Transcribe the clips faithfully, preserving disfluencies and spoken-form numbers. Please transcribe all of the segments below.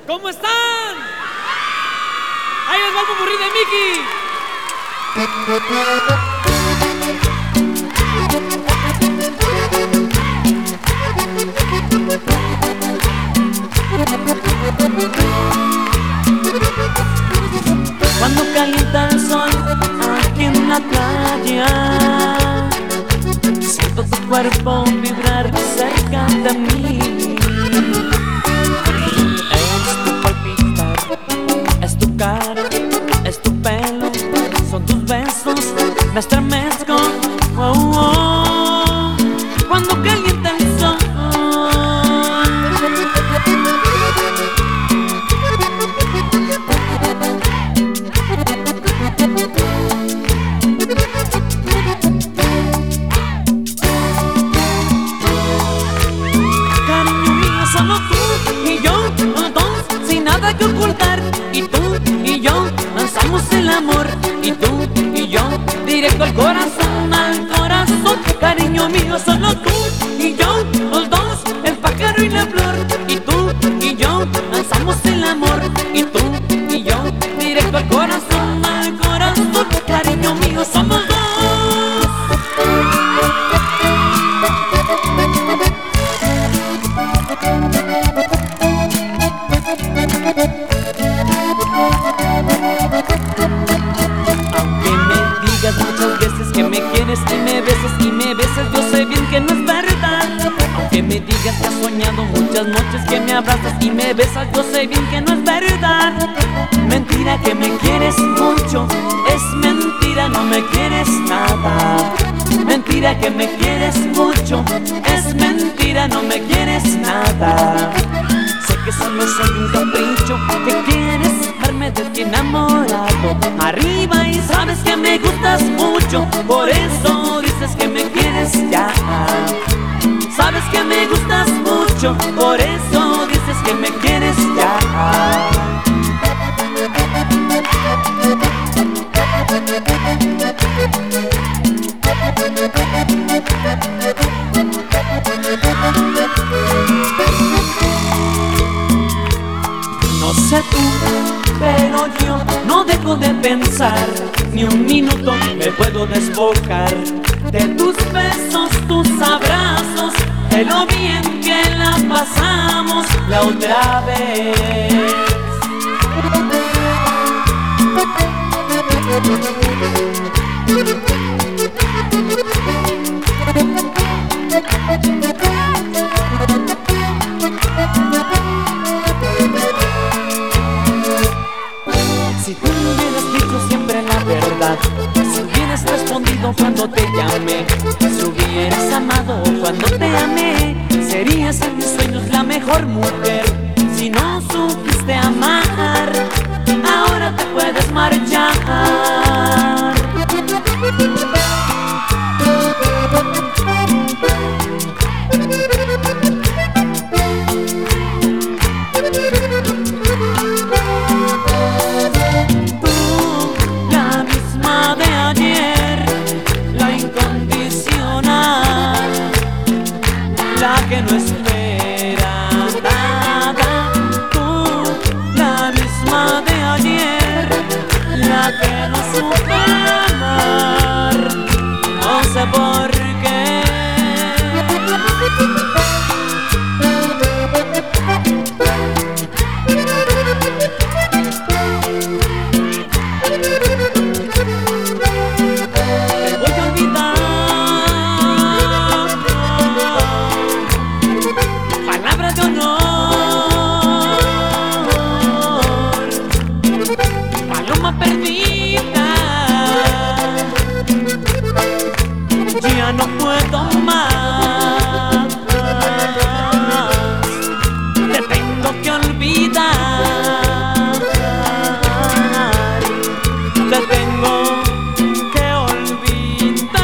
¿Cómo están? Ahí les va el popurrí de Mickey. Cuando calienta el sol aquí en la playa, siento tu cuerpo vibrar cerca de mí. Es tu palpitar, es tu cara, es tu pelo, son tus besos, me estremezco. Oh, oh, cuando calienta el sol. Solo tú y yo, los dos, sin nada que ocultar. Y tú y yo, lanzamos el amor. Y tú y yo, directo al corazón, al corazón. Cariño mío, solo tú y yo, los dos, el pájaro y la flor. Y tú y yo, lanzamos el amor. Y tú y yo, directo al corazón, al corazón. Cariño mío, somos dos. Muchas veces que me quieres y me besas y me besas, yo sé bien que no es verdad. Aunque me digas que has soñado muchas noches que me abrazas y me besas, yo sé bien que no es verdad. Mentira que me quieres mucho, es mentira, no me quieres nada. Mentira que me quieres mucho, es mentira, no me quieres nada. Sé que solo soy un capricho, que quieres verme de ti enamorado arriba y sabes que me gustas mucho, por eso dices que me quieres ya. Sabes que me gustas mucho, por eso dices que me quieres ya. No sé tú, pero yo no dejo de pensar, ni un minuto me puedo desbocar de tus besos, tus abrazos, de lo bien que la pasamos la otra vez. Si tú me hubieras dicho siempre la verdad, si hubieras respondido cuando te llamé, si hubieras amado cuando te amé, serías en mis sueños la mejor mujer. Si no supiste amar, ahora te puedes marchar. La que no espera nada, tú, la misma de ayer, la que no supe amar, no sé por qué. Te voy a olvidar. Perdida, ya no puedo más, te tengo que olvidar, te tengo que olvidar.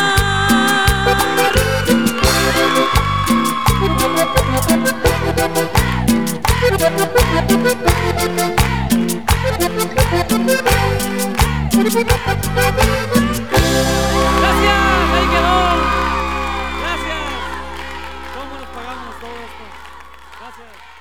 Gracias, ahí quedó. Gracias. ¿Cómo nos pagamos todo esto? Gracias.